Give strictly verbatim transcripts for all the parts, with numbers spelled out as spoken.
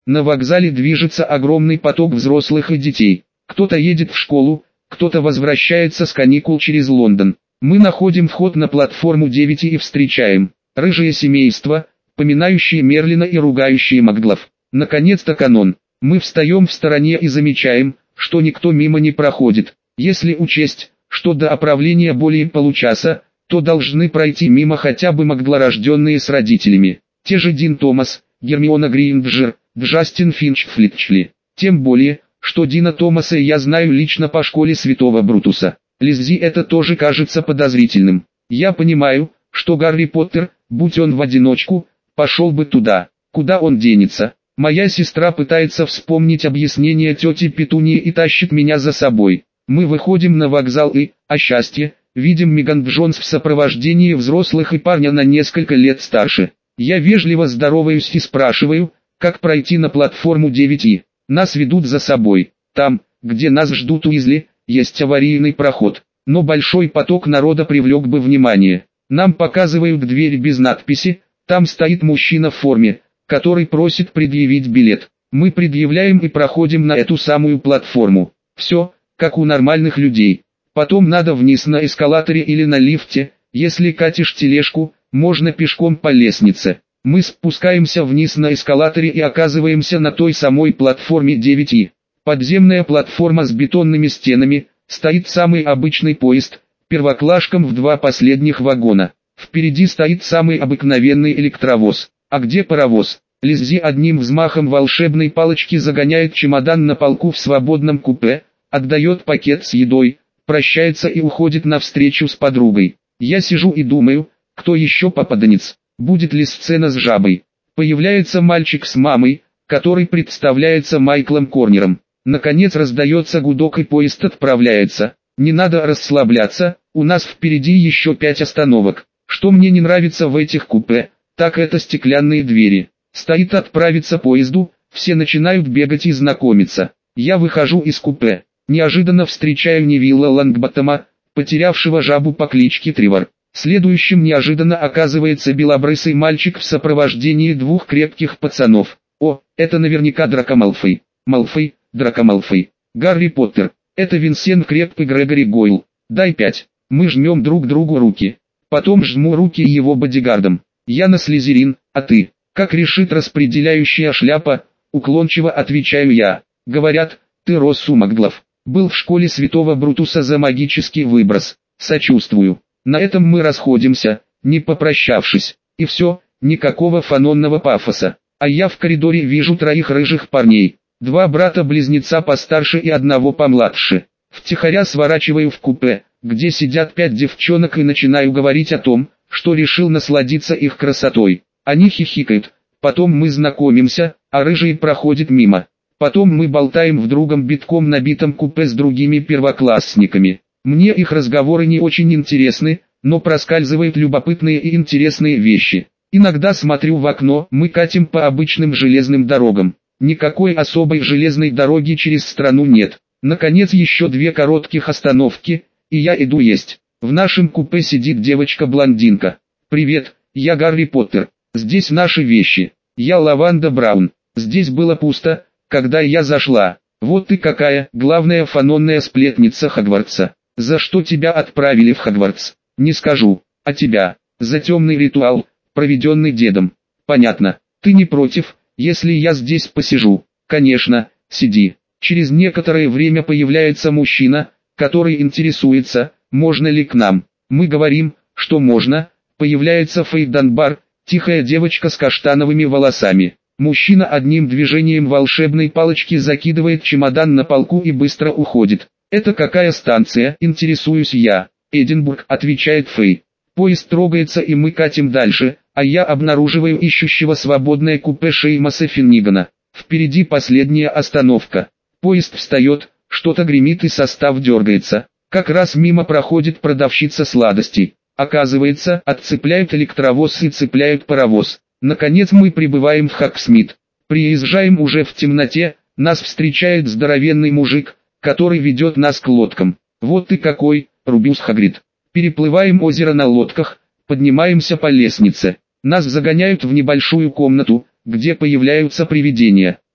На вокзале движется огромный поток взрослых и детей. Кто-то едет в школу, кто-то возвращается с каникул через Лондон. Мы находим вход на платформу девять и встречаем рыжее семейство, поминающее Мерлина и ругающее Макглов. Наконец-то канон. Мы встаем в стороне и замечаем, что никто мимо не проходит. Если учесть, что до оправления более получаса, то должны пройти мимо хотя бы Макглорожденные с родителями. Те же Дин Томас, Гермиона Грейнджер, Джастин Финч-Флетчли. Тем более, что Дина Томаса я знаю лично по школе Святого Брутуса. Лиззи это тоже кажется подозрительным. Я понимаю, что Гарри Поттер, будь он в одиночку, пошел бы туда, куда он денется. Моя сестра пытается вспомнить объяснение тети Петунии и тащит меня за собой. Мы выходим на вокзал и, о счастье, видим Меган Джонс в сопровождении взрослых и парня на несколько лет старше. Я вежливо здороваюсь и спрашиваю, как пройти на платформу девять и. Нас ведут за собой. Там, где нас ждут Уизли, есть аварийный проход. Но большой поток народа привлек бы внимание. Нам показывают дверь без надписи, там стоит мужчина в форме, который просит предъявить билет. Мы предъявляем и проходим на эту самую платформу. Все, как у нормальных людей. Потом надо вниз на эскалаторе или на лифте, если катишь тележку, можно пешком по лестнице. Мы спускаемся вниз на эскалаторе и оказываемся на той самой платформе девять и. Подземная платформа с бетонными стенами, стоит самый обычный поезд, первоклашком в два последних вагона. Впереди стоит самый обыкновенный электровоз. А где паровоз? Лиззи одним взмахом волшебной палочки загоняет чемодан на полку в свободном купе, отдает пакет с едой, прощается и уходит навстречу с подругой. Я сижу и думаю, кто еще попаданец, будет ли сцена с жабой. Появляется мальчик с мамой, который представляется Майклом Корнером. Наконец раздается гудок и поезд отправляется. Не надо расслабляться, у нас впереди еще пять остановок. Что мне не нравится в этих купе, так это стеклянные двери. Стоит отправиться поезду, все начинают бегать и знакомиться. Я выхожу из купе. Неожиданно встречаю Невилла Лонгботтома, потерявшего жабу по кличке Тривор. Следующим неожиданно оказывается белобрысый мальчик в сопровождении двух крепких пацанов. О, это наверняка Драко Малфой. Малфой, Драко Малфой. Гарри Поттер. Это Винсент Крепп и Грегори Гойл. Дай пять. Мы жмем друг другу руки. Потом жму руки его бодигардам. Я на Слизерин, а ты? Как решит распределяющая шляпа, уклончиво отвечаю я. Говорят, ты рос у Макглов. Был в школе Святого Брутуса за магический выброс. Сочувствую. На этом мы расходимся, не попрощавшись. И все, никакого фанонного пафоса. А я в коридоре вижу троих рыжих парней. Два брата-близнеца постарше и одного помладше. Втихаря сворачиваю в купе, где сидят пять девчонок, и начинаю говорить о том, что решил насладиться их красотой. Они хихикают, потом мы знакомимся, а рыжий проходит мимо. Потом мы болтаем в другом битком набитом купе с другими первоклассниками. Мне их разговоры не очень интересны, но проскальзывают любопытные и интересные вещи. Иногда смотрю в окно, мы катим по обычным железным дорогам. Никакой особой железной дороги через страну нет. Наконец еще две коротких остановки, и я иду есть. В нашем купе сидит девочка-блондинка. «Привет, я Гарри Поттер. Здесь наши вещи. Я Лаванда Браун. Здесь было пусто, когда я зашла. Вот ты какая, главная фанонная сплетница Хогвартса. За что тебя отправили в Хогвартс? Не скажу. А тебя? За темный ритуал, проведенный дедом. Понятно. Ты не против, если я здесь посижу? Конечно, сиди». Через некоторое время появляется мужчина, который интересуется, можно ли к нам. Мы говорим, что можно. Появляется Фейт Данбар, тихая девочка с каштановыми волосами. Мужчина одним движением волшебной палочки закидывает чемодан на полку и быстро уходит. «Это какая станция?» – интересуюсь я. «Эдинбург», – отвечает Фей. Поезд трогается и мы катим дальше, а я обнаруживаю ищущего свободное купе Шеймаса Финнигана. Впереди последняя остановка. Поезд встает, что-то гремит и состав дергается. Как раз мимо проходит продавщица сладостей. Оказывается, отцепляют электровоз и цепляют паровоз. Наконец мы прибываем в Хогсмит. Приезжаем уже в темноте, нас встречает здоровенный мужик, который ведет нас к лодкам. «Вот ты какой, Рубиус Хагрид». Переплываем озеро на лодках, поднимаемся по лестнице. Нас загоняют в небольшую комнату, где появляются привидения.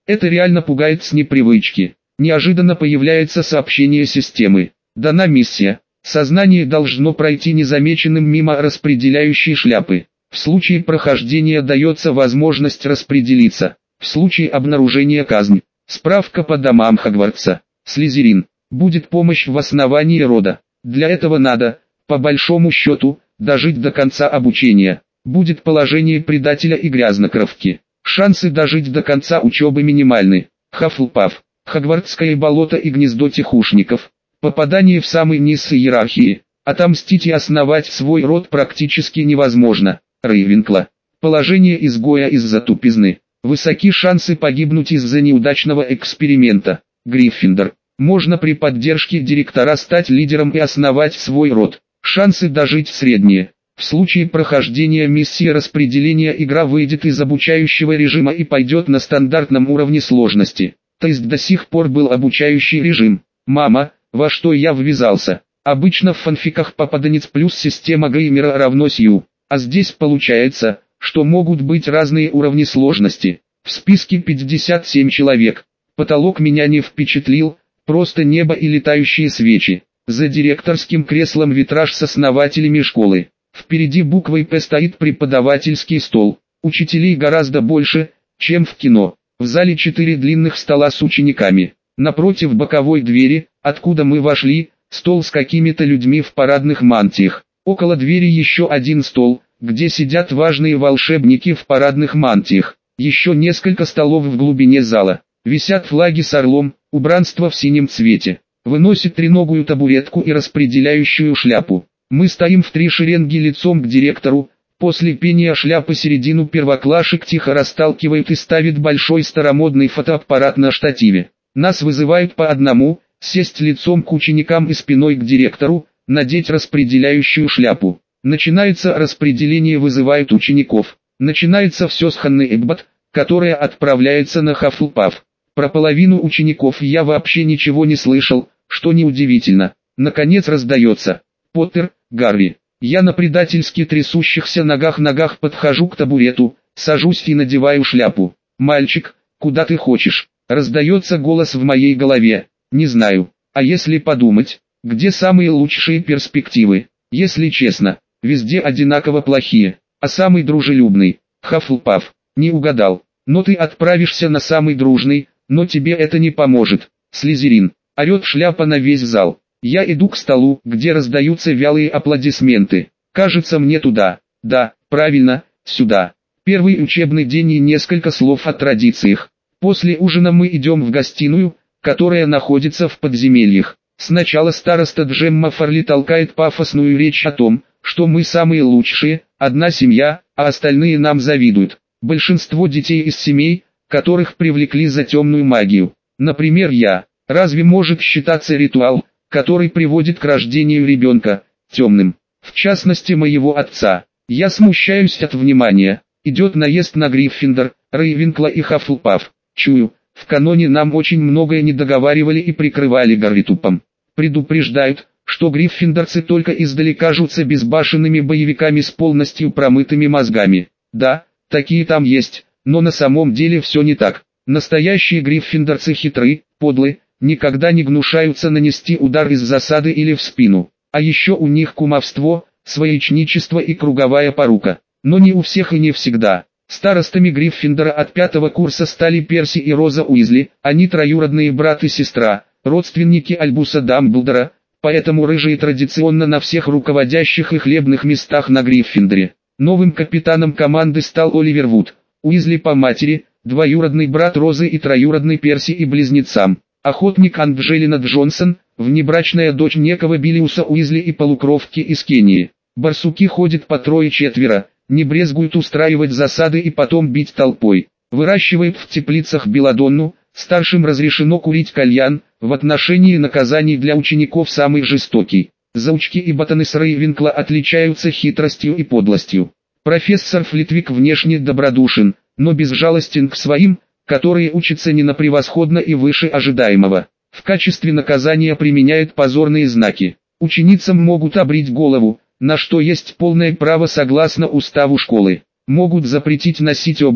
Это реально пугает с непривычки. Неожиданно появляется сообщение системы. Дана миссия. Сознание должно пройти незамеченным мимо распределяющей шляпы. В случае прохождения дается возможность распределиться. В случае обнаружения казнь. Справка по домам Хогвартса. Слизерин. Будет помощь в основании рода. Для этого надо, по большому счету, дожить до конца обучения. Будет положение предателя и грязнокровки. Шансы дожить до конца учебы минимальны. Хафлпаф. Хогвартское болото и гнездо тихушников. Попадание в самый низ иерархии. Отомстить и основать свой род практически невозможно. Рейвенкла. Положение изгоя из-за тупизны. Высоки шансы погибнуть из-за неудачного эксперимента. Гриффиндор. Можно при поддержке директора стать лидером и основать свой род. Шансы дожить средние. В случае прохождения миссии распределения игра выйдет из обучающего режима и пойдет на стандартном уровне сложности. То есть до сих пор был обучающий режим. Мама, во что я ввязался? Обычно в фанфиках попаданец плюс система геймера равно сью. А здесь получается, что могут быть разные уровни сложности. В списке пятьдесят семь человек. Потолок меня не впечатлил, просто небо и летающие свечи. За директорским креслом витраж с основателями школы. Впереди буквой «П» стоит преподавательский стол. Учителей гораздо больше, чем в кино. В зале четыре длинных стола с учениками. Напротив боковой двери, откуда мы вошли, стол с какими-то людьми в парадных мантиях. Около двери еще один стол, где сидят важные волшебники в парадных мантиях. Еще несколько столов в глубине зала. Висят флаги с орлом, убранство в синем цвете. Выносит треногую табуретку и распределяющую шляпу. Мы стоим в три шеренги лицом к директору. После пения шляпы середину первоклашек тихо расталкивает и ставит большой старомодный фотоаппарат на штативе. Нас вызывают по одному, сесть лицом к ученикам и спиной к директору, надеть распределяющую шляпу. Начинается распределение, вызывают учеников. Начинается все с Ханны Эббот, которая отправляется на Хафлпаф. Про половину учеников я вообще ничего не слышал, что неудивительно. Наконец раздается: «Поттер, Гарри». Я на предательски трясущихся ногах-ногах подхожу к табурету, сажусь и надеваю шляпу. «Мальчик, куда ты хочешь?» Раздается голос в моей голове. Не знаю. А если подумать, где самые лучшие перспективы? Если честно, везде одинаково плохие. А самый дружелюбный — Хафлпаф. Не угадал. Но ты отправишься на самый дружный, но тебе это не поможет. Слизерин. Орет шляпа на весь зал. Я иду к столу, где раздаются вялые аплодисменты. Кажется, мне туда. Да, правильно, сюда. Первый учебный день и несколько слов о традициях. После ужина мы идем в гостиную, которая находится в подземельях. Сначала староста Джемма Фарли толкает пафосную речь о том, что мы самые лучшие, одна семья, а остальные нам завидуют. Большинство детей из семей, которых привлекли за темную магию. Например, я. Разве может считаться ритуал, который приводит к рождению ребенка, темным? В частности, моего отца. Я смущаюсь от внимания. Идет наезд на Гриффиндор, Рейвенкла и Хафлпаф. Чую, в каноне нам очень многое не договаривали и прикрывали Гарритупом. Предупреждают, что гриффиндорцы только издали кажутся безбашенными боевиками с полностью промытыми мозгами. Да, такие там есть, но на самом деле все не так. Настоящие гриффиндорцы хитры, подлы, никогда не гнушаются нанести удар из засады или в спину. А еще у них кумовство, своячничество и круговая порука. Но не у всех и не всегда. Старостами Гриффиндора от пятого курса стали Перси и Роза Уизли, они троюродные брат и сестра, родственники Альбуса Дамблдора, поэтому рыжие традиционно на всех руководящих и хлебных местах на Гриффиндоре. Новым капитаном команды стал Оливер Вуд, Уизли по матери, двоюродный брат Розы и троюродный Перси и близнецам. Охотник Анджелина Джонсон, внебрачная дочь некого Биллиуса Уизли и полукровки из Кении. Барсуки ходят по трое-четверо, не брезгуют устраивать засады и потом бить толпой. Выращивают в теплицах белладонну, старшим разрешено курить кальян, в отношении наказаний для учеников самый жестокий. Заучки и ботаны с Рейвенкла отличаются хитростью и подлостью. Профессор Флитвик внешне добродушен, но безжалостен к своим, которые учатся не на превосходно и выше ожидаемого. В качестве наказания применяют позорные знаки. Ученицам могут обрить голову, на что есть полное право согласно уставу школы. Могут запретить носить обувь,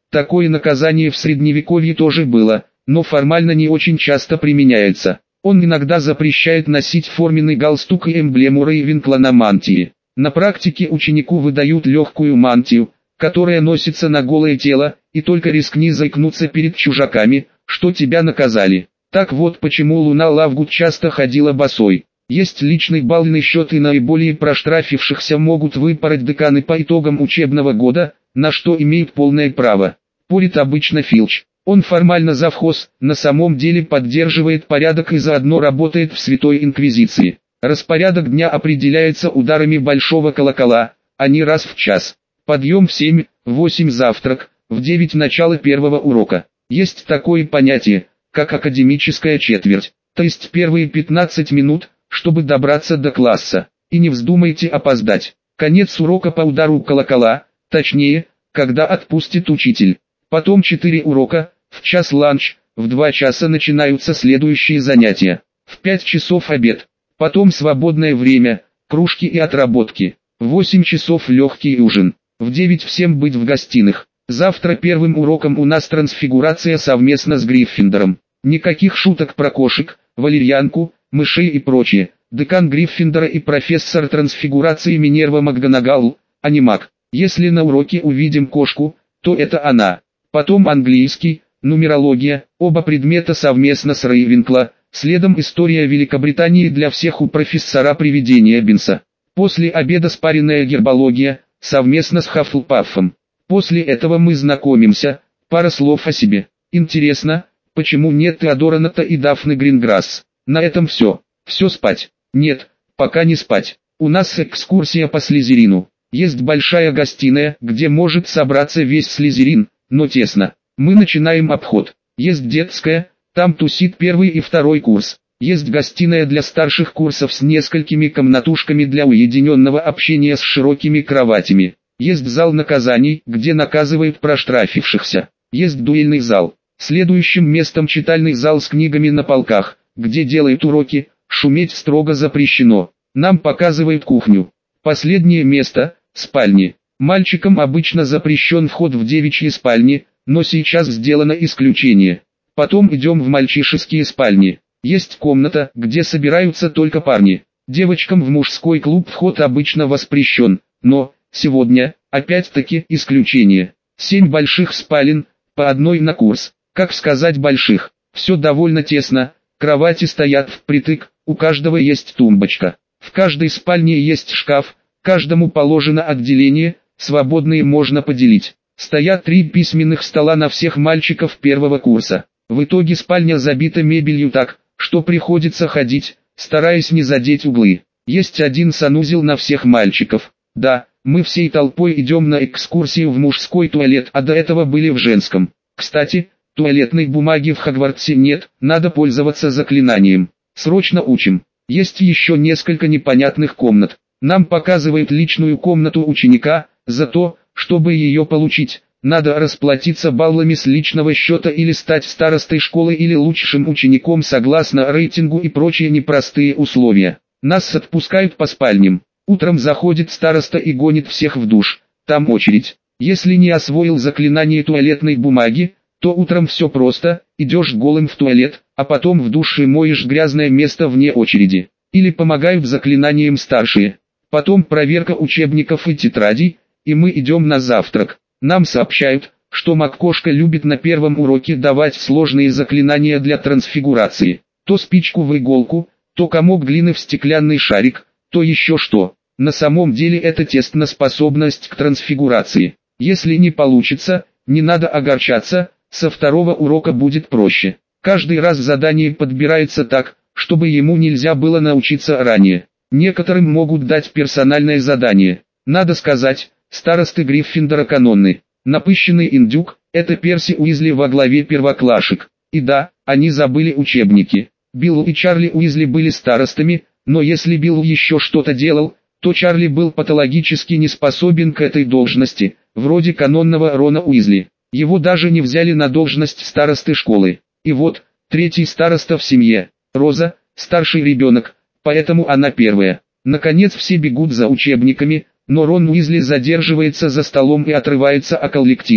Такое наказание в средневековье тоже было, но формально не очень часто применяется. Он иногда запрещает носить форменный галстук и эмблему Рейвенкла на мантии. На практике ученику выдают легкую мантию, которая носится на голое тело, и только рискни заикнуться перед чужаками, что тебя наказали. Так вот почему Луна Лавгуд часто ходила босой. Есть личный баллный счет, и наиболее проштрафившихся могут выпороть деканы по итогам учебного года, на что имеют полное право. Порит обычно Филч. Он формально завхоз, на самом деле поддерживает порядок и заодно работает в Святой Инквизиции. Распорядок дня определяется ударами большого колокола, а не раз в час. Подъем в семь, в восемь завтрак, в девять начало первого урока. Есть такое понятие, как академическая четверть, то есть первые пятнадцать минут, чтобы добраться до класса. И не вздумайте опоздать. Конец урока по удару колокола, точнее, когда отпустит учитель. Потом четыре урока, в час ланч, в два часа начинаются следующие занятия. В пять часов обед. Потом свободное время, кружки и отработки. В восемь часов легкий ужин. В девять всем быть в гостиных. Завтра первым уроком у нас трансфигурация совместно с Гриффиндором. Никаких шуток про кошек, валерьянку, мышей и прочее. Декан Гриффиндора и профессор трансфигурации Минерва МакГонагал, а не Мак. Если на уроке увидим кошку, то это она. Потом английский, нумерология, оба предмета совместно с Рейвенкла, следом история Великобритании для всех у профессора Привидения Бинса. После обеда спаренная гербология, совместно с Хаффлпаффом. После этого мы знакомимся, пара слов о себе. Интересно, почему нет Теодора Ната и Дафны Гринграсс? На этом все. Все спать? Нет, пока не спать. У нас экскурсия по Слизерину. Есть большая гостиная, где может собраться весь Слизерин, но тесно. Мы начинаем обход. Есть детская, там тусит первый и второй курс. Есть гостиная для старших курсов с несколькими комнатушками для уединенного общения с широкими кроватями. Есть зал наказаний, где наказывают проштрафившихся. Есть дуэльный зал. Следующим местом читальный зал с книгами на полках, где делают уроки, шуметь строго запрещено. Нам показывают кухню. Последнее место – спальни. Мальчикам обычно запрещен вход в девичьи спальни, но сейчас сделано исключение. Потом идем в мальчишеские спальни. Есть комната, где собираются только парни. Девочкам в мужской клуб вход обычно воспрещен, но, сегодня, опять-таки, исключение. Семь больших спален, по одной на курс. Как сказать больших? Все довольно тесно, кровати стоят впритык, у каждого есть тумбочка. В каждой спальне есть шкаф, каждому положено отделение, свободные можно поделить. Стоят три письменных стола на всех мальчиков первого курса. В итоге спальня забита мебелью так, что приходится ходить, стараясь не задеть углы. Есть один санузел на всех мальчиков. Да, мы всей толпой идем на экскурсию в мужской туалет, а до этого были в женском. Кстати, туалетной бумаги в Хогвартсе нет, надо пользоваться заклинанием. Срочно учим. Есть еще несколько непонятных комнат. Нам показывают личную комнату ученика, за то, чтобы ее получить, надо расплатиться баллами с личного счета или стать старостой школы или лучшим учеником согласно рейтингу и прочие непростые условия. Нас отпускают по спальням. Утром заходит староста и гонит всех в душ. Там очередь. Если не освоил заклинание туалетной бумаги, то утром все просто, идешь голым в туалет, а потом в душе моешь грязное место вне очереди. Или помогают заклинанием старшие. Потом проверка учебников и тетрадей, и мы идем на завтрак. Нам сообщают, что Маккошка любит на первом уроке давать сложные заклинания для трансфигурации. То спичку в иголку, то комок глины в стеклянный шарик, то еще что. На самом деле это тест на способность к трансфигурации. Если не получится, не надо огорчаться, со второго урока будет проще. Каждый раз задание подбирается так, чтобы ему нельзя было научиться ранее. Некоторым могут дать персональное задание. Надо сказать, старосты Гриффиндора канонны. Напыщенный индюк – это Перси Уизли во главе первоклашек. И да, они забыли учебники. Билл и Чарли Уизли были старостами, но если Билл еще что-то делал, то Чарли был патологически не способен к этой должности, вроде канонного Рона Уизли. Его даже не взяли на должность старосты школы. И вот, третий староста в семье, Роза, старший ребенок, поэтому она первая. Наконец все бегут за учебниками, но Рон Уизли задерживается за столом и отрывается от коллектива.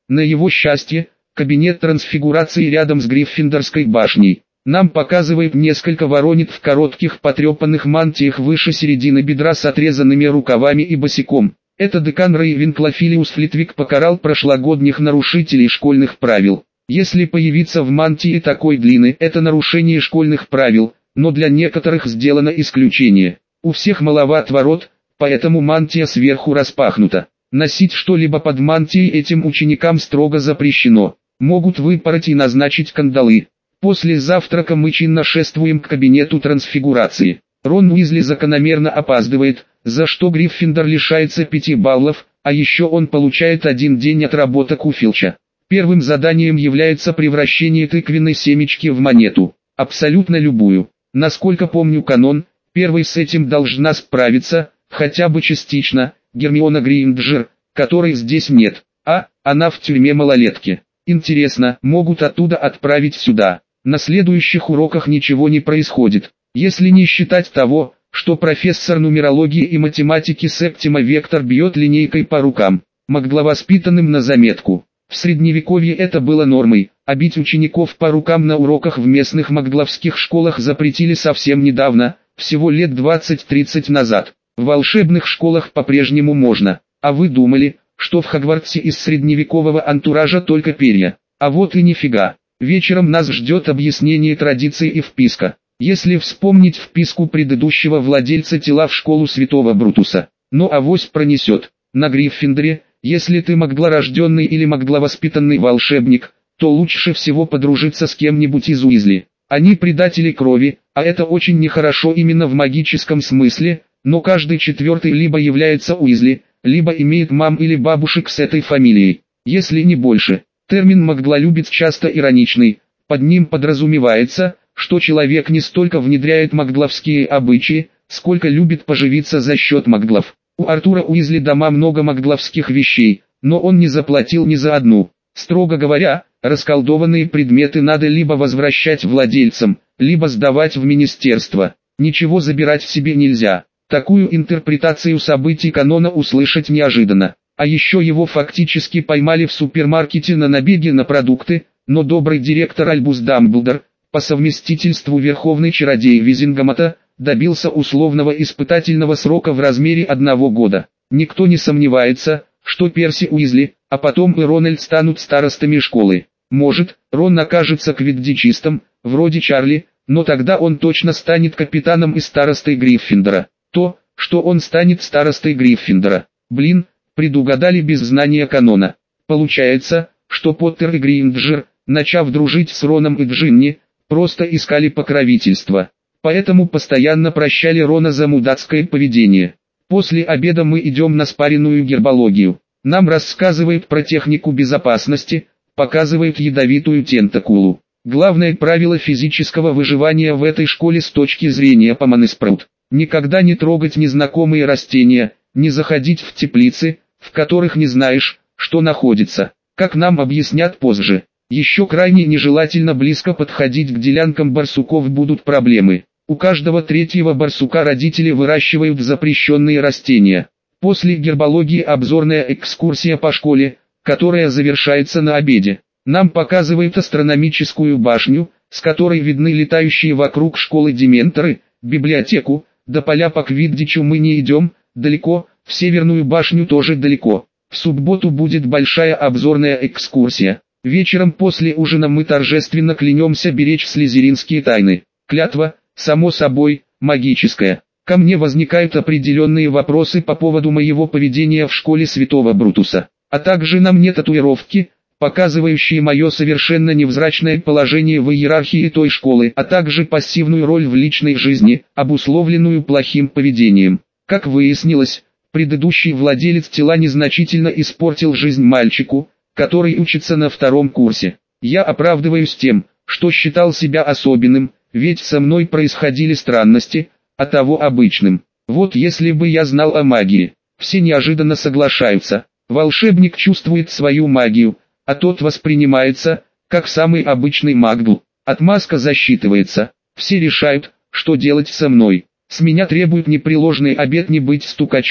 На его счастье, кабинет трансфигурации рядом с Гриффиндорской башней. Нам показывают несколько воронит в коротких потрепанных мантиях выше середины бедра с отрезанными рукавами и босиком. Это декан Рейвенкло Филиус Флитвик покарал прошлогодних нарушителей школьных правил. Если появиться в мантии такой длины, это нарушение школьных правил, но для некоторых сделано исключение. У всех маловат ворот, поэтому мантия сверху распахнута. Носить что-либо под мантией этим ученикам строго запрещено. Могут выпороть и назначить кандалы. После завтрака мы чинно шествуем к кабинету трансфигурации. Рон Уизли закономерно опаздывает, за что Гриффиндор лишается пяти баллов, а еще он получает один день отработок у Филча. Первым заданием является превращение тыквенной семечки в монету. Абсолютно любую. Насколько помню канон, первой с этим должна справиться, хотя бы частично, Гермиона Грейнджер, которой здесь нет, а, она в тюрьме малолетки. Интересно, могут оттуда отправить сюда. На следующих уроках ничего не происходит, если не считать того, что профессор нумерологии и математики Септима Вектор бьет линейкой по рукам. Магловоспитанным на заметку. В средневековье это было нормой, а бить учеников по рукам на уроках в местных магловских школах запретили совсем недавно, всего лет двадцать-тридцать назад. В волшебных школах по-прежнему можно. А вы думали, что в Хогвартсе из средневекового антуража только перья? А вот и нифига. Вечером нас ждет объяснение традиций и вписка. Если вспомнить вписку предыдущего владельца тела в школу святого Брутуса. Ну авось пронесет. На Гриффиндоре, если ты маглорожденный или магловоспитанный волшебник, то лучше всего подружиться с кем-нибудь из Уизли. Они предатели крови, а это очень нехорошо именно в магическом смысле, но каждый четвертый либо является Уизли, либо имеет мам или бабушек с этой фамилией, если не больше. Термин «маглолюбец» часто ироничный, под ним подразумевается, что человек не столько внедряет магловские обычаи, сколько любит поживиться за счет маглов. У Артура Уизли дома много магловских вещей, но он не заплатил ни за одну. Строго говоря, расколдованные предметы надо либо возвращать владельцам, либо сдавать в министерство. Ничего забирать себе нельзя. Такую интерпретацию событий канона услышать неожиданно. А еще его фактически поймали в супермаркете на набеге на продукты, но добрый директор Альбус Дамблдор, по совместительству верховный чародей Визингамата, добился условного испытательного срока в размере одного года. Никто не сомневается, что Перси Уизли, а потом и Рональд станут старостами школы. Может, Рон окажется квиддичистом, вроде Чарли, но тогда он точно станет капитаном и старостой Гриффиндора. То, что он станет старостой Гриффиндора. Блин, предугадали без знания канона. Получается, что Поттер и Грейнджер, начав дружить с Роном и Джинни, просто искали покровительства. Поэтому постоянно прощали Рона за мудацкое поведение. После обеда мы идем на спаренную гербологию. Нам рассказывают про технику безопасности, показывают ядовитую тентакулу. Главное правило физического выживания в этой школе с точки зрения Поманеспраут. Никогда не трогать незнакомые растения, не заходить в теплицы, в которых не знаешь, что находится. Как нам объяснят позже. Еще крайне нежелательно близко подходить к делянкам барсуков, будут проблемы. У каждого третьего барсука родители выращивают запрещенные растения. После гербологии обзорная экскурсия по школе, которая завершается на обеде. Нам показывают астрономическую башню, с которой видны летающие вокруг школы дементоры, библиотеку. До поля по квиддичу мы не идем, далеко, в Северную башню тоже далеко. В субботу будет большая обзорная экскурсия. Вечером после ужина мы торжественно клянемся беречь слизеринские тайны. Клятва, само собой, магическая. Ко мне возникают определенные вопросы по поводу моего поведения в школе святого Брутуса, а также на мне татуировки, показывающие мое совершенно невзрачное положение в иерархии той школы, а также пассивную роль в личной жизни, обусловленную плохим поведением. Как выяснилось, предыдущий владелец тела незначительно испортил жизнь мальчику, который учится на втором курсе. Я оправдываюсь тем, что считал себя особенным, ведь со мной происходили странности, а того обычным. Вот если бы я знал о магии. Все неожиданно соглашаются. Волшебник чувствует свою магию, а тот воспринимается, как самый обычный магл. Отмазка засчитывается. Все решают, что делать со мной. С меня требуют непреложный обет не быть стукачом.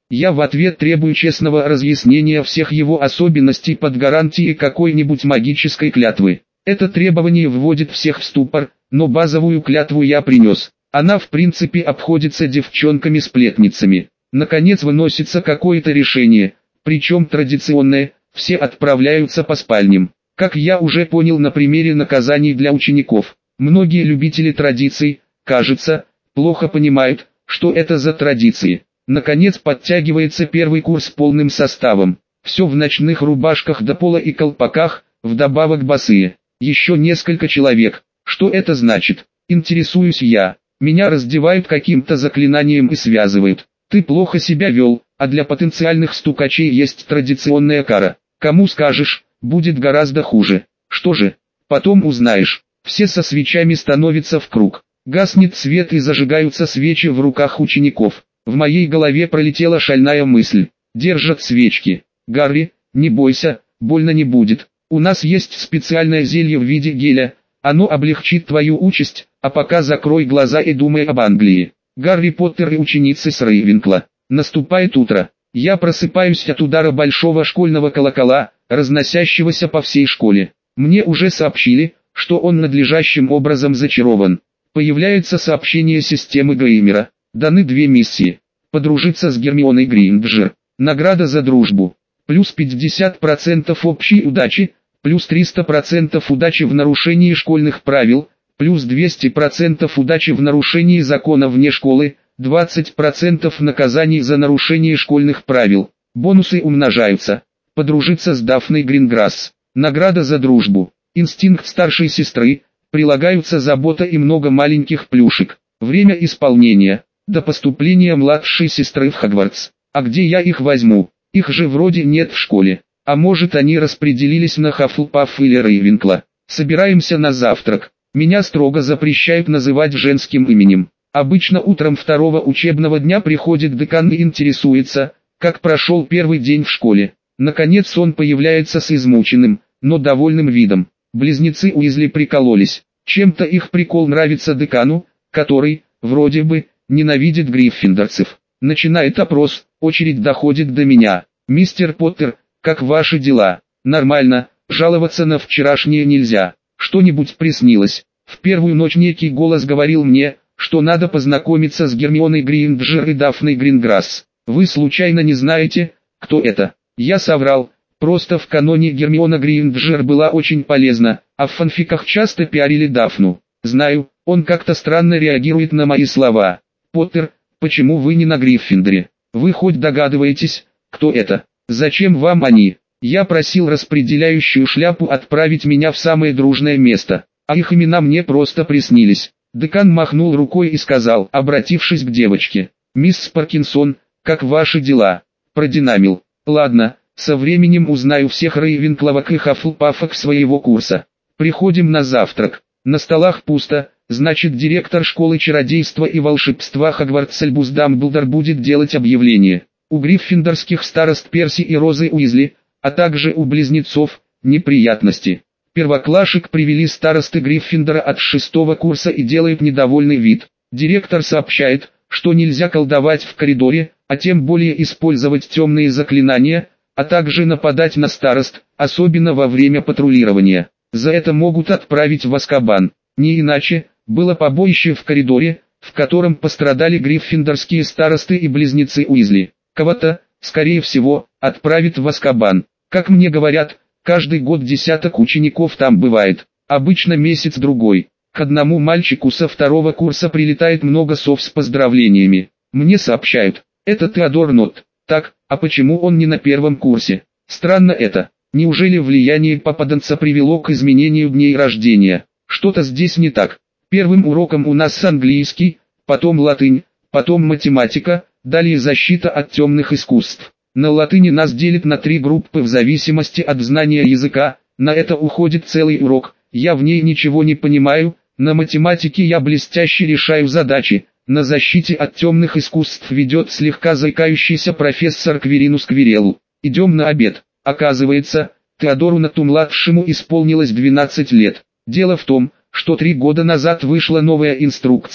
Я в ответ требую честного разъяснения всех его особенностей под гарантией какой-нибудь магической клятвы. Это требование вводит всех в ступор, но базовую клятву я принес. Она в принципе обходится девчонками-сплетницами. Наконец выносится какое-то решение, причем традиционное, все отправляются по спальням. Как я уже понял на примере наказаний для учеников, многие любители традиций, кажется, плохо понимают, что это за традиции. Наконец подтягивается первый курс полным составом. Все в ночных рубашках до пола и колпаках, вдобавок босые. Еще несколько человек. Что это значит? Интересуюсь я. Меня раздевают каким-то заклинанием и связывают. Ты плохо себя вел, а для потенциальных стукачей есть традиционная кара. Кому скажешь, будет гораздо хуже. Что же? Потом узнаешь. Все со свечами становятся в круг. Гаснет свет и зажигаются свечи в руках учеников. В моей голове пролетела шальная мысль. Держат свечки. Гарри, не бойся, больно не будет. У нас есть специальное зелье в виде геля. Оно облегчит твою участь, а пока закрой глаза и думай об Англии. Гарри Поттер и ученицы с Рейвенкла. Наступает утро. Я просыпаюсь от удара большого школьного колокола, разносящегося по всей школе. Мне уже сообщили, что он надлежащим образом зачарован. Появляется сообщение системы Геймера. Даны две миссии. Подружиться с Гермионой Грейнджер. Награда за дружбу. Плюс пятьдесят процентов общей удачи, плюс триста процентов удачи в нарушении школьных правил, плюс двести процентов удачи в нарушении закона вне школы, двадцать процентов наказаний за нарушение школьных правил. Бонусы умножаются. Подружиться с Дафной Гринграсс. Награда за дружбу. Инстинкт старшей сестры. Прилагаются забота и много маленьких плюшек. Время исполнения. До поступления младшей сестры в Хогвартс. А где я их возьму? Их же вроде нет в школе. А может они распределились на Хаффлпаф или Рейвенкла. Собираемся на завтрак. Меня строго запрещают называть женским именем. Обычно утром второго учебного дня приходит декан и интересуется, как прошел первый день в школе. Наконец он появляется с измученным, но довольным видом. Близнецы Уизли прикололись. Чем-то их прикол нравится декану, который, вроде бы, ненавидит гриффиндорцев. Начинает опрос, очередь доходит до меня. «Мистер Поттер, как ваши дела?» «Нормально, жаловаться на вчерашнее нельзя. Что-нибудь приснилось?» В первую ночь некий голос говорил мне, что надо познакомиться с Гермионой Грейнджер и Дафной Гринграсс. Вы случайно не знаете, кто это? Я соврал. Просто в каноне Гермиона Грейнджер была очень полезна, а в фанфиках часто пиарили Дафну. Знаю, он как-то странно реагирует на мои слова. Поттер, почему вы не на Гриффиндоре? Вы хоть догадываетесь, кто это? Зачем вам они? Я просил распределяющую шляпу отправить меня в самое дружное место, а их имена мне просто приснились. Декан махнул рукой и сказал, обратившись к девочке: «Мисс Паркинсон, как ваши дела?» Продинамил. «Ладно, со временем узнаю всех Рейвенкловок и Хаффлпафок своего курса. Приходим на завтрак. На столах пусто, значит директор школы чародейства и волшебства Хогвартс Альбус Дамблдор будет делать объявление. У гриффиндорских старост Перси и Розы Уизли, а также у близнецов, неприятности. Первоклашек привели старосты Гриффиндора от шестого курса и делают недовольный вид. Директор сообщает, что нельзя колдовать в коридоре, а тем более использовать темные заклинания, а также нападать на старост, особенно во время патрулирования. За это могут отправить в Азкабан. Не иначе, было побоище в коридоре, в котором пострадали гриффиндорские старосты и близнецы Уизли. Кого-то, скорее всего, отправят в Азкабан. Как мне говорят, каждый год десяток учеников там бывает, обычно месяц-другой. К одному мальчику со второго курса прилетает много сов с поздравлениями. Мне сообщают, это Теодор Нотт. Так, а почему он не на первом курсе? Странно это. Неужели влияние попаданца привело к изменению дней рождения? Что-то здесь не так. Первым уроком у нас английский, потом латынь, потом математика, далее защита от темных искусств. На латыни нас делят на три группы в зависимости от знания языка, на это уходит целый урок, я в ней ничего не понимаю, на математике я блестяще решаю задачи, на защите от темных искусств ведет слегка заикающийся профессор Квиринус Квирелл. Идем на обед. Оказывается, Теодору Натту-младшему исполнилось двенадцать лет. Дело в том, что три года назад вышла новая инструкция,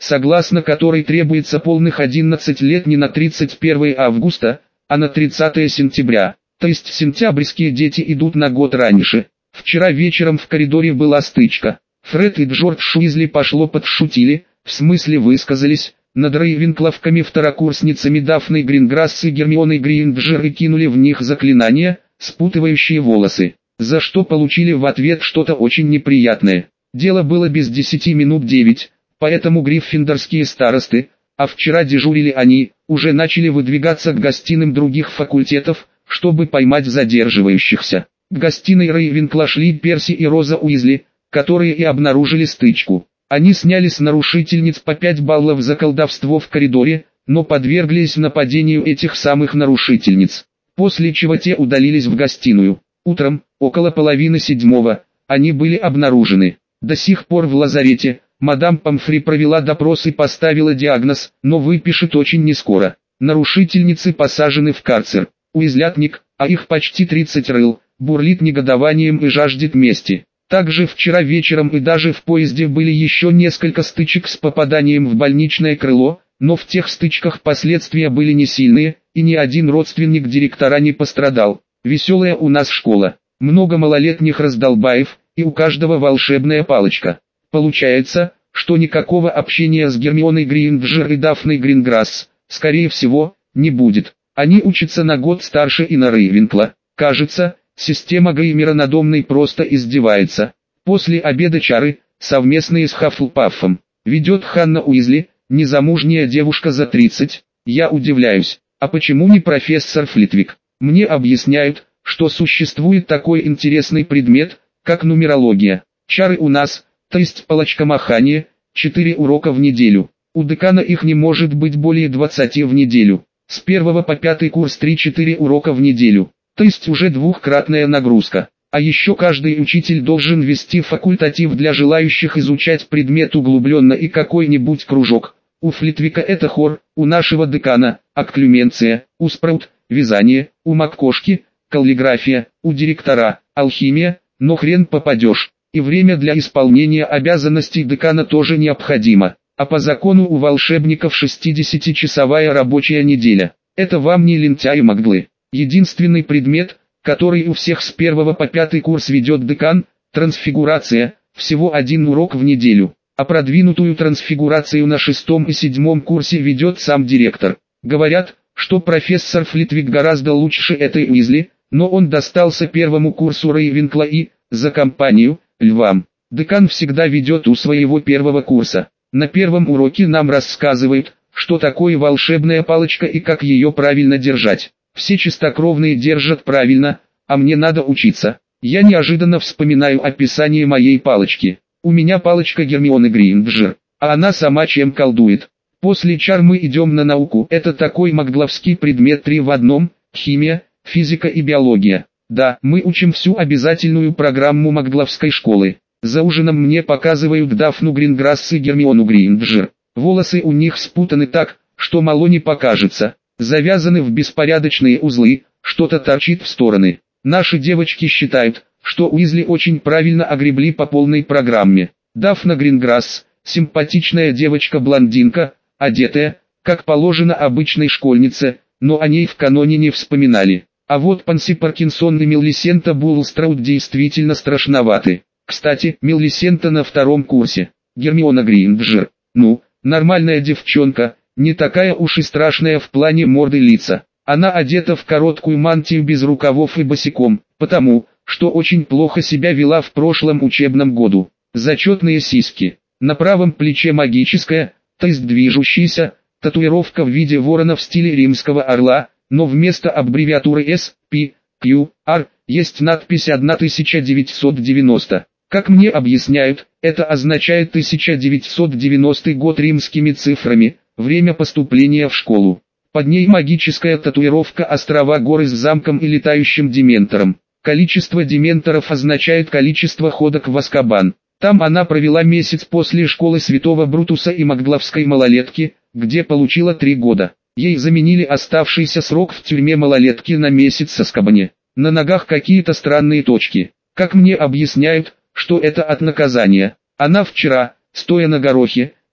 согласно которой требуется полных одиннадцать лет не на тридцать первое августа, а на тридцатое сентября, то есть сентябрьские дети идут на год раньше. Вчера вечером в коридоре была стычка. Фред и Джордж Уизли пошло подшутили, в смысле высказались, над рейвенкловками-второкурсницами Дафной Гринграсс и Гермионой Грейнджер и кинули в них заклинания, спутывающие волосы, за что получили в ответ что-то очень неприятное. Дело было без десяти минут девять, поэтому гриффиндорские старосты, а вчера дежурили они, уже начали выдвигаться к гостиным других факультетов, чтобы поймать задерживающихся. К гостиной Рейвенкла шли Перси и Роза Уизли, которые и обнаружили стычку. Они сняли с нарушительниц по пять баллов за колдовство в коридоре, но подверглись нападению этих самых нарушительниц, после чего те удалились в гостиную. Утром, около половины седьмого, они были обнаружены. До сих пор в лазарете. Мадам Помфри провела допрос и поставила диагноз, но выпишет очень нескоро. Нарушительницы посажены в карцер. Уизлятник, а их почти тридцать рыл, бурлит негодованием и жаждет мести. Также вчера вечером и даже в поезде были еще несколько стычек с попаданием в больничное крыло, но в тех стычках последствия были не сильные, и ни один родственник директора не пострадал. Веселая у нас школа. Много малолетних раздолбаев, и у каждого волшебная палочка. Получается, что никакого общения с Гермионой Грейнджер и Дафной Гринграсс, скорее всего, не будет. Они учатся на год старше и на Рейвенкла. Кажется, система Геймера надомной просто издевается. После обеда чары, совместные с Хаффлпаффом, ведет Ханна Уизли, незамужняя девушка за тридцать. Я удивляюсь, а почему не профессор Флитвик? Мне объясняют, что существует такой интересный предмет, как нумерология. Чары у нас, то есть палочкомахание, четыре урока в неделю. У декана их не может быть более двадцати в неделю. С первого по пятый курс три-четыре урока в неделю, то есть уже двухкратная нагрузка. А еще каждый учитель должен вести факультатив для желающих изучать предмет углубленно и какой-нибудь кружок. У Флитвика это хор, у нашего декана – акклюменция, у Спраут – вязание, у Маккошки – каллиграфия, у директора – алхимия, но хрен попадешь. И время для исполнения обязанностей декана тоже необходимо. А по закону у волшебников шестидесятичасовая рабочая неделя. Это вам не лентяи Маглы. Единственный предмет, который у всех с первого по пятый курс ведет декан – трансфигурация, всего один урок в неделю. А продвинутую трансфигурацию на шестом и седьмом курсе ведет сам директор. Говорят, что профессор Флитвик гораздо лучше этой Уизли, но он достался первому курсу Рейвенкла и, за компанию, львам. Декан всегда ведет у своего первого курса. На первом уроке нам рассказывают, что такое волшебная палочка и как ее правильно держать. Все чистокровные держат правильно, а мне надо учиться. Я неожиданно вспоминаю описание моей палочки. У меня палочка Гермионы Грейнджер, а она сама чем колдует. После чар мы идем на науку. Это такой магловский предмет три в одном, химия, физика и биология. Да, мы учим всю обязательную программу магловской школы. За ужином мне показывают Дафну Гринграсс и Гермиону Грейнджер. Волосы у них спутаны так, что мало не покажется. Завязаны в беспорядочные узлы, что-то торчит в стороны. Наши девочки считают, что Уизли очень правильно огребли по полной программе. Дафна Гринграсс, симпатичная девочка-блондинка, одетая, как положено обычной школьнице, но о ней в каноне не вспоминали. А вот Панси Паркинсон и Мелисента Булстраут действительно страшноваты. Кстати, Мелисента на втором курсе. Гермиона Грейнджер, ну, нормальная девчонка, не такая уж и страшная в плане морды лица. Она одета в короткую мантию без рукавов и босиком, потому, что очень плохо себя вела в прошлом учебном году. Зачетные сиськи. На правом плече магическая, то есть движущаяся, татуировка в виде ворона в стиле римского орла, но вместо аббревиатуры эс, пи, кью, ар, есть надпись тысяча девятьсот девяносто. Как мне объясняют, это означает тысяча девятьсот девяностый год римскими цифрами, время поступления в школу. Под ней магическая татуировка острова горы с замком и летающим дементором. Количество дементоров означает количество ходок в Азкабан. Там она провела месяц после школы Святого Брутуса и магловской малолетки, где получила три года. Ей заменили оставшийся срок в тюрьме малолетки на месяц в Азкабане. На ногах какие-то странные точки. Как мне объясняют, что это от наказания. Она вчера, стоя на горохе,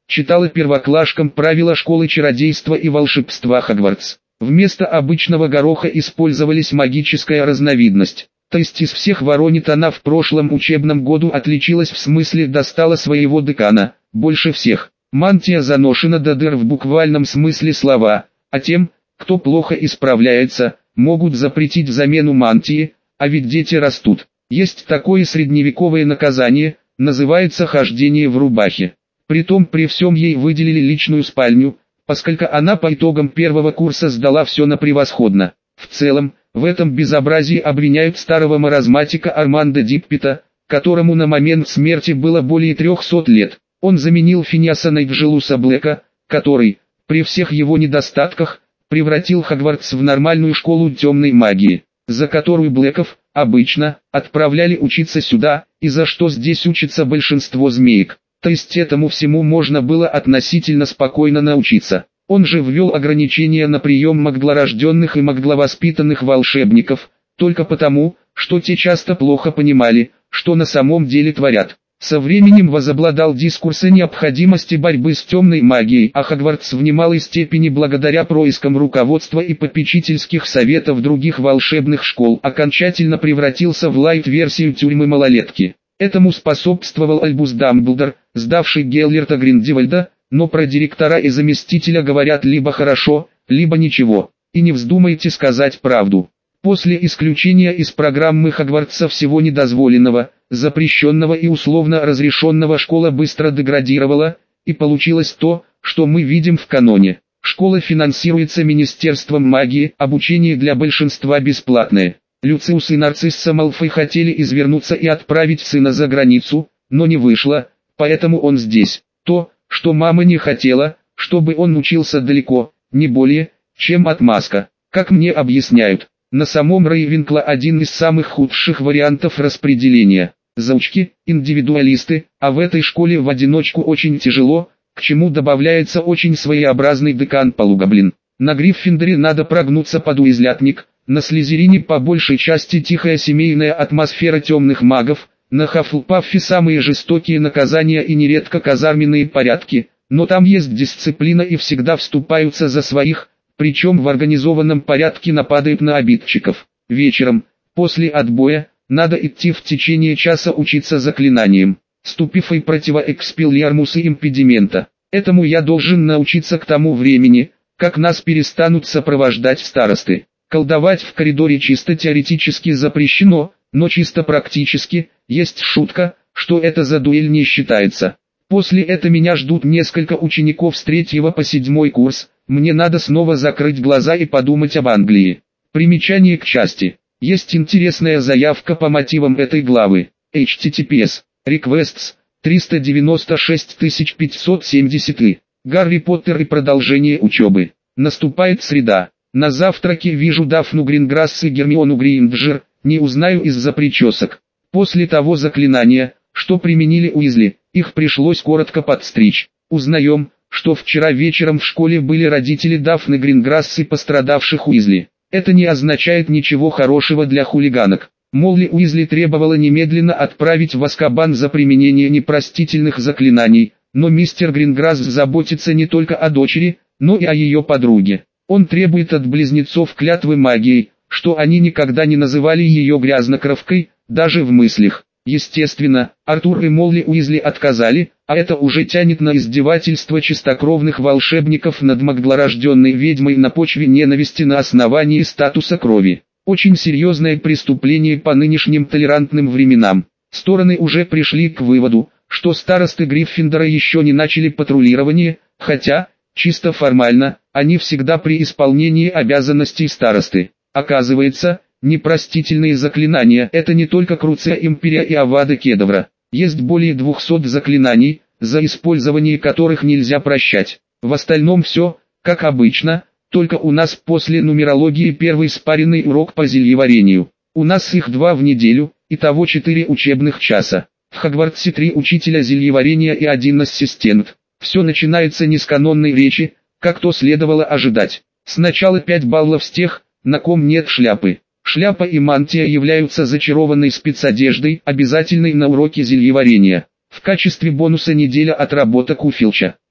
читала первоклашкам правила школы чародейства и волшебства Хогвартс. Вместо обычного гороха использовались магическая разновидность. То есть из всех Воронит она в прошлом учебном году отличилась в смысле достала своего декана, больше всех. Мантия заношена до дыр в буквальном смысле слова, а тем, кто плохо исправляется, могут запретить замену мантии, а ведь дети растут. Есть такое средневековое наказание, называется хождение в рубахе. Притом при всем ей выделили личную спальню, поскольку она по итогам первого курса сдала все на превосходно. В целом, в этом безобразии обвиняют старого маразматика Армандо Диппета, которому на момент смерти было более трехсот лет. Он заменил Финиаса Найджелуса Блэка, который, при всех его недостатках, превратил Хогвартс в нормальную школу темной магии, за которую Блэков, обычно, отправляли учиться сюда, и за что здесь учится большинство змеек. То есть этому всему можно было относительно спокойно научиться. Он же ввел ограничения на прием маглорожденных и магловоспитанных волшебников, только потому, что те часто плохо понимали, что на самом деле творят. Со временем возобладал дискурс о необходимости борьбы с темной магией, а Хогвартс в немалой степени благодаря проискам руководства и попечительских советов других волшебных школ окончательно превратился в лайт-версию тюрьмы малолетки. Этому способствовал Альбус Дамблдор, сдавший Геллерта Гриндевальда, но про директора и заместителя говорят либо хорошо, либо ничего. И не вздумайте сказать правду. После исключения из программы Хогвартса всего недозволенного, запрещенного и условно разрешенного школа быстро деградировала, и получилось то, что мы видим в каноне. Школа финансируется Министерством магии, обучение для большинства бесплатное. Люциус и Нарцисса Малфой хотели извернуться и отправить сына за границу, но не вышло, поэтому он здесь. То, что мама не хотела, чтобы он учился далеко, не более, чем отмазка. Как мне объясняют, на самом Рейвенкло один из самых худших вариантов распределения. Заучки, индивидуалисты, а в этой школе в одиночку очень тяжело, к чему добавляется очень своеобразный декан Полугоблин. На Гриффиндоре надо прогнуться под Уизлятник, на Слизерине по большей части тихая семейная атмосфера темных магов, на Хаффлпаффе самые жестокие наказания и нередко казарменные порядки, но там есть дисциплина и всегда вступаются за своих, причем в организованном порядке нападают на обидчиков. Вечером, после отбоя, надо идти в течение часа учиться заклинаниям, ступифой противоэкспеллиармус и импедимента. Этому я должен научиться к тому времени, как нас перестанут сопровождать старосты. Колдовать в коридоре чисто теоретически запрещено, но чисто практически, есть шутка, что это за дуэль не считается. После этого меня ждут несколько учеников с третьего по седьмой курс, мне надо снова закрыть глаза и подумать об Англии. Примечание к части. Есть интересная заявка по мотивам этой главы. эйч ти ти пи эс. Requests триста девяносто шесть тысяч пятьсот семьдесят и. Гарри Поттер и продолжение учебы. Наступает среда. На завтраке вижу Дафну Гринграсс и Гермиону Грейнджер, не узнаю из-за причесок. После того заклинания, что применили Уизли, их пришлось коротко подстричь. Узнаем, что вчера вечером в школе были родители Дафны Гринграсс и пострадавших Уизли. Это не означает ничего хорошего для хулиганок. Молли Уизли требовала немедленно отправить в Азкабан за применение непростительных заклинаний, но мистер Гринграсс заботится не только о дочери, но и о ее подруге. Он требует от близнецов клятвы магией, что они никогда не называли ее грязнокровкой, даже в мыслях. Естественно, Артур и Молли Уизли отказали, а это уже тянет на издевательство чистокровных волшебников над маглорожденной ведьмой на почве ненависти на основании статуса крови. Очень серьезное преступление по нынешним толерантным временам. Стороны уже пришли к выводу, что старосты Гриффиндора еще не начали патрулирование, хотя, чисто формально, они всегда при исполнении обязанностей старосты. Оказывается, непростительные заклинания – это не только Круция Империя и Авада Кедавра. Есть более двухсот заклинаний, за использование которых нельзя прощать. В остальном все, как обычно, только у нас после нумерологии первый спаренный урок по зельеварению. У нас их два в неделю, итого четыре учебных часа. В Хогвартсе три учителя зельеварения и один ассистент. Все начинается не с канонной речи, как то следовало ожидать. Сначала пять баллов с тех, на ком нет шляпы. Шляпа и мантия являются зачарованной спецодеждой, обязательной на уроке зельеварения. В качестве бонуса неделя отработок у Филча.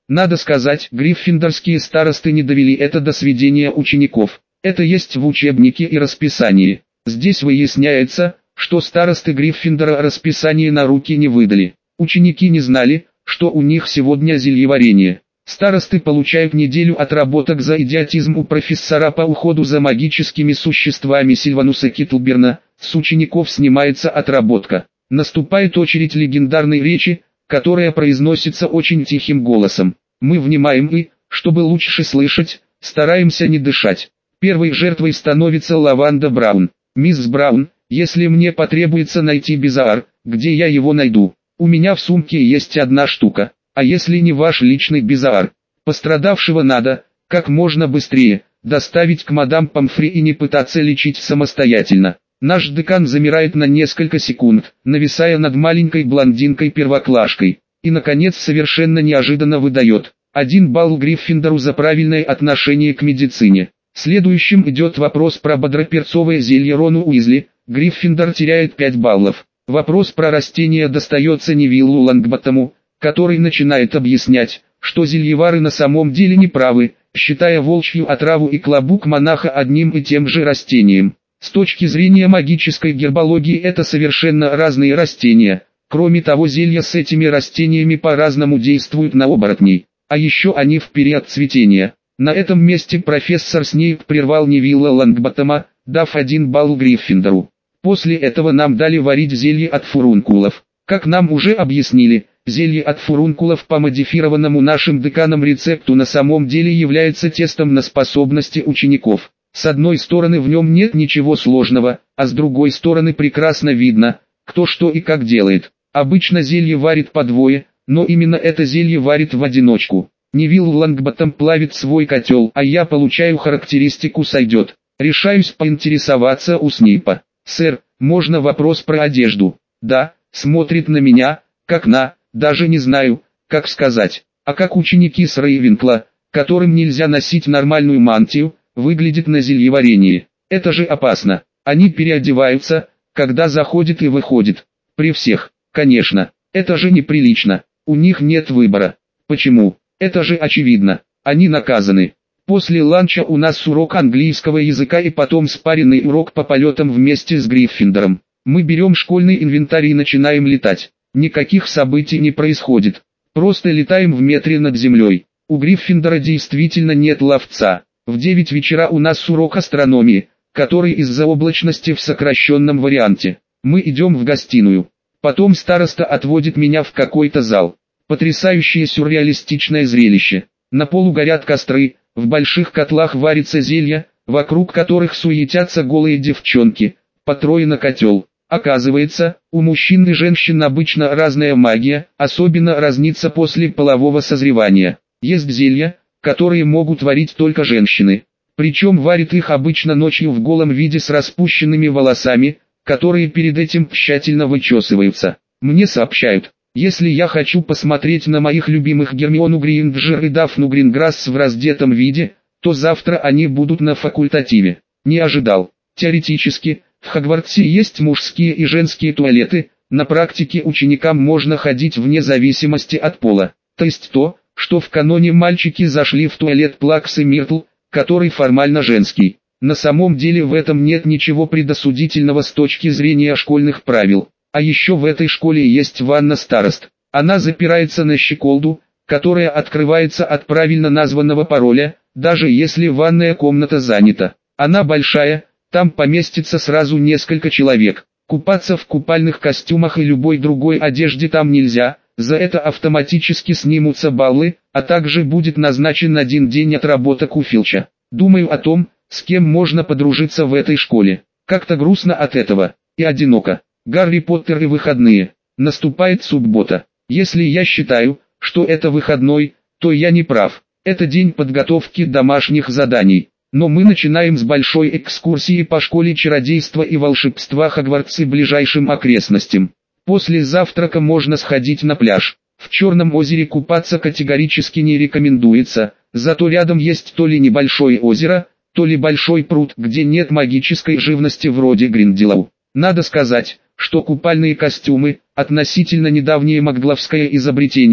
Надо сказать, гриффиндорские старосты не довели это до сведения учеников. Это есть в учебнике и расписании. Здесь выясняется, что старосты Гриффиндора расписание на руки не выдали. Ученики не знали, что у них сегодня зельеварение. Старосты получают неделю отработок за идиотизм у профессора по уходу за магическими существами Сильвануса Китлберна. С учеников снимается отработка. Наступает очередь легендарной речи, которая произносится очень тихим голосом. Мы внимаем и, чтобы лучше слышать, стараемся не дышать. Первой жертвой становится Лаванда Браун. «Мисс Браун, если мне потребуется найти Бизаар, где я его найду? У меня в сумке есть одна штука. А если не ваш личный Бизаар? Пострадавшего надо, как можно быстрее, доставить к мадам Помфри и не пытаться лечить самостоятельно». Наш декан замирает на несколько секунд, нависая над маленькой блондинкой-первоклашкой. И наконец совершенно неожиданно выдает: один балл Гриффиндору за правильное отношение к медицине. Следующим идет вопрос про бодроперцовое зелье Рону Уизли. Гриффиндор теряет пять баллов. Вопрос про растения достается Невиллу Лонгботтому, который начинает объяснять, что зельевары на самом деле не правы, считая волчью отраву и клобук монаха одним и тем же растением. С точки зрения магической гербологии это совершенно разные растения. Кроме того, зелья с этими растениями по-разному действуют на оборотней. А еще они в период цветения. На этом месте профессор Снейп прервал Невилла Лонгботтома, дав один балл Гриффиндору. После этого нам дали варить зелье от фурункулов. Как нам уже объяснили, зелье от фурункулов по модифированному нашим деканом рецепту на самом деле является тестом на способности учеников. С одной стороны в нем нет ничего сложного, а с другой стороны прекрасно видно, кто что и как делает. Обычно зелье варит по двое, но именно это зелье варит в одиночку. Невилл Лонгботтом плавит свой котел, а я получаю характеристику «сойдет». Решаюсь поинтересоваться у Снейпа. «Сэр, можно вопрос про одежду?» «Да», смотрит на меня, как на, даже не знаю, как сказать. А как ученики с Рейвенкла, которым нельзя носить нормальную мантию, выглядит на зельеварении. Это же опасно. Они переодеваются, когда заходит и выходит. При всех, конечно. Это же неприлично. У них нет выбора. Почему? Это же очевидно. Они наказаны. После ланча у нас урок английского языка и потом спаренный урок по полетам вместе с Гриффиндором. Мы берем школьный инвентарь и начинаем летать. Никаких событий не происходит. Просто летаем в метре над землей. У Гриффиндора действительно нет ловца. В девять вечера у нас урок астрономии, который из-за облачности в сокращенном варианте. Мы идем в гостиную. Потом староста отводит меня в какой-то зал. Потрясающее сюрреалистичное зрелище. На полу горят костры, в больших котлах варится зелье, вокруг которых суетятся голые девчонки, по трое на котел. Оказывается, у мужчин и женщин обычно разная магия, особенно разнится после полового созревания. Есть зелья, которые могут варить только женщины. Причем варят их обычно ночью в голом виде с распущенными волосами, которые перед этим тщательно вычесываются. Мне сообщают, если я хочу посмотреть на моих любимых Гермиону Грейнджер и Дафну Гринграсс в раздетом виде, то завтра они будут на факультативе. Не ожидал. Теоретически, в Хогвартсе есть мужские и женские туалеты, на практике ученикам можно ходить вне зависимости от пола. То есть то, что в каноне мальчики зашли в туалет Плаксы Миртл, который формально женский. На самом деле в этом нет ничего предосудительного с точки зрения школьных правил. А еще в этой школе есть ванна старост. Она запирается на щеколду, которая открывается от правильно названного пароля, даже если ванная комната занята. Она большая, там поместится сразу несколько человек. Купаться в купальных костюмах и любой другой одежде там нельзя. За это автоматически снимутся баллы, а также будет назначен один день отработок у Филча. Думаю о том, с кем можно подружиться в этой школе. Как-то грустно от этого, и одиноко. Гарри Поттер и выходные. Наступает суббота. Если я считаю, что это выходной, то я не прав. Это день подготовки домашних заданий. Но мы начинаем с большой экскурсии по школе чародейства и волшебства Хогвартса и ближайшим окрестностям. После завтрака можно сходить на пляж. В Черном озере купаться категорически не рекомендуется, зато рядом есть то ли небольшое озеро, то ли большой пруд, где нет магической живности вроде Гринделоу. Надо сказать, что купальные костюмы – относительно недавнее магловское изобретение,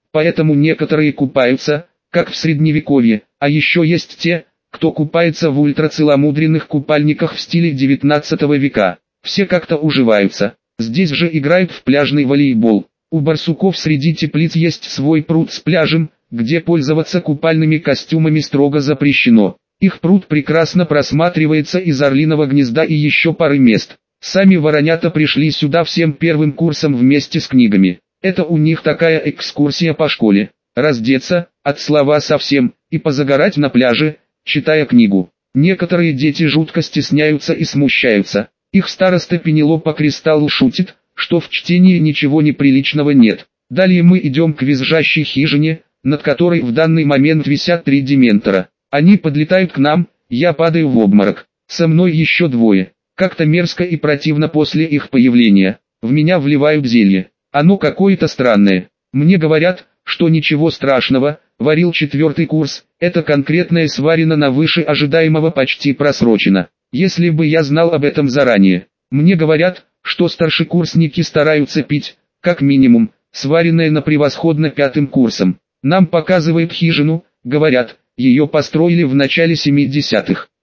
Поэтому некоторые купаются, как в средневековье, а еще есть те, кто купается в ультрацеломудренных купальниках в стиле девятнадцатого века. Все как-то уживаются. Здесь же играют в пляжный волейбол. У барсуков среди теплиц есть свой пруд с пляжем, где пользоваться купальными костюмами строго запрещено. Их пруд прекрасно просматривается из Орлиного гнезда и еще пары мест. Сами воронята пришли сюда всем первым курсом вместе с книгами. Это у них такая экскурсия по школе. Раздеться, от слова совсем, и позагорать на пляже, читая книгу. Некоторые дети жутко стесняются и смущаются. Их староста Пенелопа Кристалл шутит, что в чтении ничего неприличного нет. Далее мы идем к визжащей хижине, над которой в данный момент висят три дементора. Они подлетают к нам, я падаю в обморок. Со мной еще двое. Как-то мерзко и противно после их появления. В меня вливают зелье. Оно какое-то странное. Мне говорят, что ничего страшного, варил четвертый курс, это конкретное сварено на выше ожидаемого почти просрочено. Если бы я знал об этом заранее. Мне говорят, что старшекурсники стараются пить, как минимум, сваренное на превосходно пятым курсом. Нам показывают хижину, говорят, ее построили в начале семидесятых.